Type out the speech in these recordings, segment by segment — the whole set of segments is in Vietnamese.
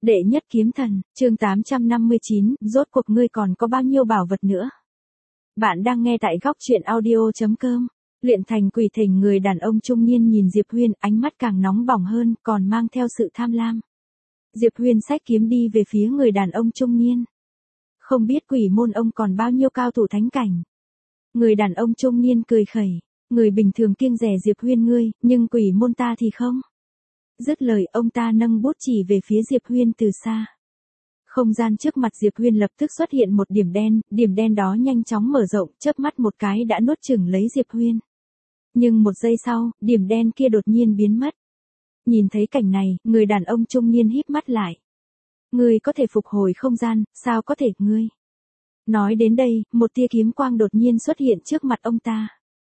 Đệ nhất kiếm thần, chương 859, rốt cuộc ngươi còn có bao nhiêu bảo vật nữa? Bạn đang nghe tại góc truyện audio.com. Luyện thành quỷ thỉnh, người đàn ông trung niên nhìn Diệp Huyên, ánh mắt càng nóng bỏng hơn, còn mang theo sự tham lam. Diệp Huyên xách kiếm đi về phía người đàn ông trung niên. Không biết quỷ môn ông còn bao nhiêu cao thủ thánh cảnh. Người đàn ông trung niên cười khẩy, người bình thường kiêng dè Diệp Huyên ngươi, nhưng quỷ môn ta thì không. Dứt lời, ông ta nâng bút chỉ về phía Diệp Huyên từ xa. Không gian trước mặt Diệp Huyên lập tức xuất hiện một điểm đen đó nhanh chóng mở rộng, chớp mắt một cái đã nuốt chửng lấy Diệp Huyên. Nhưng một giây sau, điểm đen kia đột nhiên biến mất. Nhìn thấy cảnh này, người đàn ông trung niên híp mắt lại. Ngươi có thể phục hồi không gian, sao có thể ngươi? Nói đến đây, một tia kiếm quang đột nhiên xuất hiện trước mặt ông ta.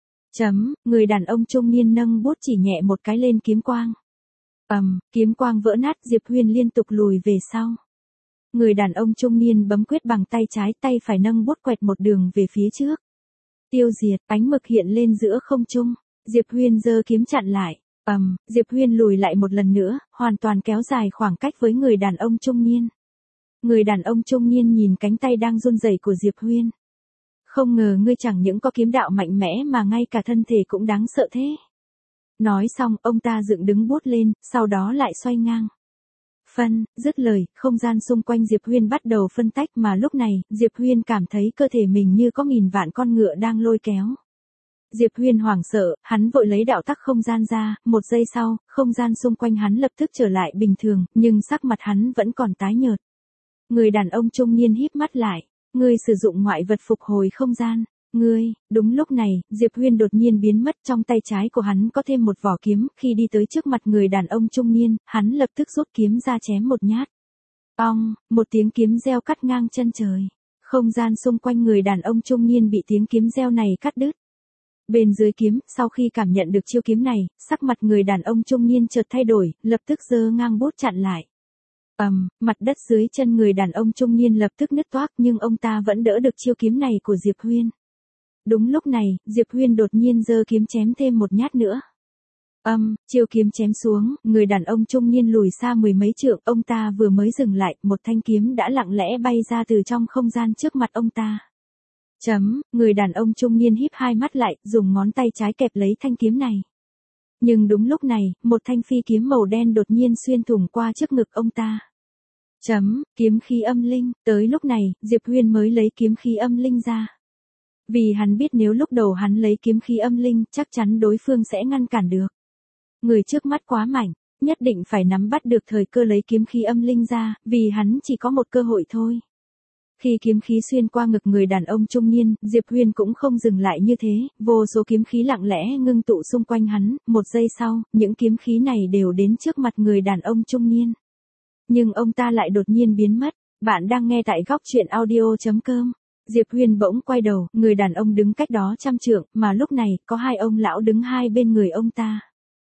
Người đàn ông trung niên nâng bút chỉ nhẹ một cái lên kiếm quang. Kiếm quang vỡ nát, Diệp Huyên liên tục lùi về sau. Người đàn ông trung niên bấm quyết bằng tay trái, tay phải nâng bút quẹt một đường về phía trước. Tiêu diệt, ánh mực hiện lên giữa không trung. Diệp Huyên giơ kiếm chặn lại. Diệp Huyên lùi lại một lần nữa, hoàn toàn kéo dài khoảng cách với người đàn ông trung niên. Người đàn ông trung niên nhìn cánh tay đang run rẩy của Diệp Huyên. Không ngờ ngươi chẳng những có kiếm đạo mạnh mẽ mà ngay cả thân thể cũng đáng sợ thế. Nói xong, ông ta dựng đứng bút lên, sau đó lại xoay ngang. Dứt lời, không gian xung quanh Diệp Huyên bắt đầu phân tách, mà lúc này, Diệp Huyên cảm thấy cơ thể mình như có nghìn vạn con ngựa đang lôi kéo. Diệp Huyên hoảng sợ, hắn vội lấy đạo tắc không gian ra, một giây sau, không gian xung quanh hắn lập tức trở lại bình thường, nhưng sắc mặt hắn vẫn còn tái nhợt. Người đàn ông trung niên híp mắt lại, ngươi sử dụng ngoại vật phục hồi không gian. Đúng lúc này, Diệp Huyên đột nhiên biến mất, trong tay trái của hắn có thêm một vỏ kiếm, khi đi tới trước mặt người đàn ông trung niên, hắn lập tức rút kiếm ra chém một nhát. Một tiếng kiếm reo cắt ngang chân trời. Không gian xung quanh người đàn ông trung niên bị tiếng kiếm reo này cắt đứt. Bên dưới kiếm, sau khi cảm nhận được chiêu kiếm này, sắc mặt người đàn ông trung niên chợt thay đổi, lập tức giơ ngang bút chặn lại. Mặt đất dưới chân người đàn ông trung niên lập tức nứt toác, nhưng ông ta vẫn đỡ được chiêu kiếm này của Diệp Huyên. Đúng lúc này, Diệp Huyên đột nhiên giơ kiếm chém thêm một nhát nữa. Chiêu kiếm chém xuống, người đàn ông trung niên lùi xa mười mấy trượng, ông ta vừa mới dừng lại, một thanh kiếm đã lặng lẽ bay ra từ trong không gian trước mặt ông ta. Người đàn ông trung niên híp hai mắt lại, dùng ngón tay trái kẹp lấy thanh kiếm này. Nhưng đúng lúc này, một thanh phi kiếm màu đen đột nhiên xuyên thủng qua trước ngực ông ta. Kiếm khí âm linh, tới lúc này, Diệp Huyên mới lấy kiếm khí âm linh ra. Vì hắn biết nếu lúc đầu hắn lấy kiếm khí âm linh, chắc chắn đối phương sẽ ngăn cản được. Người trước mắt quá mạnh, nhất định phải nắm bắt được thời cơ lấy kiếm khí âm linh ra, vì hắn chỉ có một cơ hội thôi. Khi kiếm khí xuyên qua ngực người đàn ông trung niên, Diệp Huyên cũng không dừng lại như thế, vô số kiếm khí lặng lẽ ngưng tụ xung quanh hắn, một giây sau, những kiếm khí này đều đến trước mặt người đàn ông trung niên. Nhưng ông ta lại đột nhiên biến mất. Bạn đang nghe tại góc truyện audio.com. Diệp Huyên bỗng quay đầu, người đàn ông đứng cách đó 100 trượng, mà lúc này, có hai ông lão đứng hai bên người ông ta.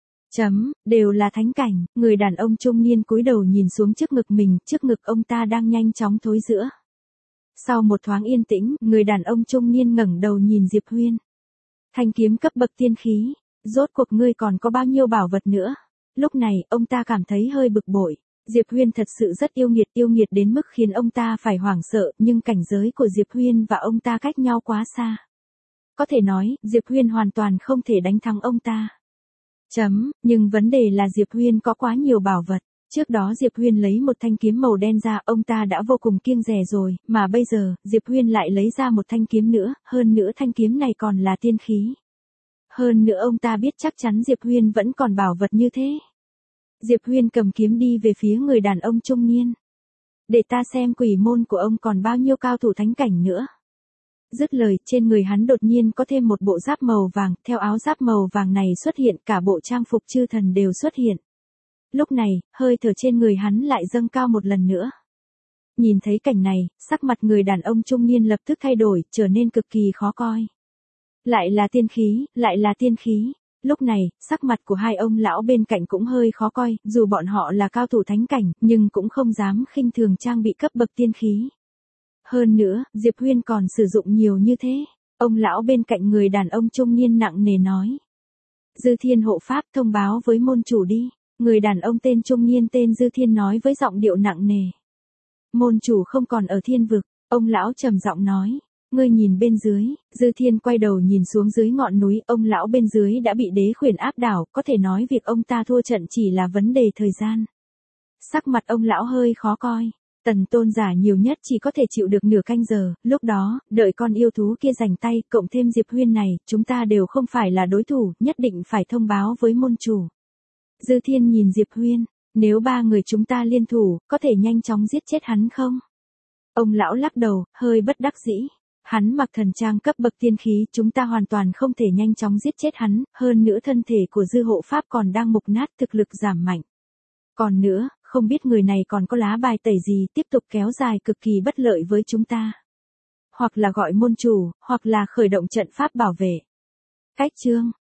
Đều là thánh cảnh, người đàn ông trung niên cúi đầu nhìn xuống trước ngực mình, trước ngực ông ta đang nhanh chóng thối rữa. Sau một thoáng yên tĩnh, người đàn ông trung niên ngẩng đầu nhìn Diệp Huyên. Thanh kiếm cấp bậc tiên khí, rốt cuộc ngươi còn có bao nhiêu bảo vật nữa? Lúc này, ông ta cảm thấy hơi bực bội. Diệp Huyên thật sự rất yêu nghiệt đến mức khiến ông ta phải hoảng sợ, nhưng cảnh giới của Diệp Huyên và ông ta cách nhau quá xa. Có thể nói, Diệp Huyên hoàn toàn không thể đánh thắng ông ta. Nhưng vấn đề là Diệp Huyên có quá nhiều bảo vật. Trước đó Diệp Huyên lấy một thanh kiếm màu đen ra, ông ta đã vô cùng kiêng dè rồi, mà bây giờ, Diệp Huyên lại lấy ra một thanh kiếm nữa, hơn nữa thanh kiếm này còn là tiên khí. Hơn nữa ông ta biết chắc chắn Diệp Huyên vẫn còn bảo vật như thế. Diệp Huyên cầm kiếm đi về phía người đàn ông trung niên. Để ta xem quỷ môn của ông còn bao nhiêu cao thủ thánh cảnh nữa. Dứt lời, trên người hắn đột nhiên có thêm một bộ giáp màu vàng, theo áo giáp màu vàng này xuất hiện, cả bộ trang phục chư thần đều xuất hiện. Lúc này, hơi thở trên người hắn lại dâng cao một lần nữa. Nhìn thấy cảnh này, sắc mặt người đàn ông trung niên lập tức thay đổi, trở nên cực kỳ khó coi. Lại là tiên khí. Lúc này, sắc mặt của hai ông lão bên cạnh cũng hơi khó coi, dù bọn họ là cao thủ thánh cảnh, nhưng cũng không dám khinh thường trang bị cấp bậc tiên khí. Hơn nữa, Diệp Huyên còn sử dụng nhiều như thế. Ông lão bên cạnh người đàn ông trung niên nặng nề nói. Dư Thiên hộ pháp thông báo với môn chủ đi. Người đàn ông tên trung niên tên Dư Thiên nói với giọng điệu nặng nề. Môn chủ không còn ở thiên vực, ông lão trầm giọng nói. Ngươi nhìn bên dưới, Dư Thiên quay đầu nhìn xuống dưới ngọn núi, ông lão bên dưới đã bị đế khuyển áp đảo, có thể nói việc ông ta thua trận chỉ là vấn đề thời gian. Sắc mặt ông lão hơi khó coi. Tần tôn giả nhiều nhất chỉ có thể chịu được nửa canh giờ, lúc đó, đợi con yêu thú kia giành tay, cộng thêm Diệp Huyên này, chúng ta đều không phải là đối thủ, nhất định phải thông báo với môn chủ. Dư Thiên nhìn Diệp Huyên, nếu ba người chúng ta liên thủ, có thể nhanh chóng giết chết hắn không? Ông lão lắc đầu, hơi bất đắc dĩ. Hắn mặc thần trang cấp bậc tiên khí, chúng ta hoàn toàn không thể nhanh chóng giết chết hắn, hơn nữa thân thể của Dư hộ pháp còn đang mục nát, thực lực giảm mạnh. Còn nữa, không biết người này còn có lá bài tẩy gì tiếp tục kéo dài cực kỳ bất lợi với chúng ta. Hoặc là gọi môn chủ, hoặc là khởi động trận pháp bảo vệ. Cách chương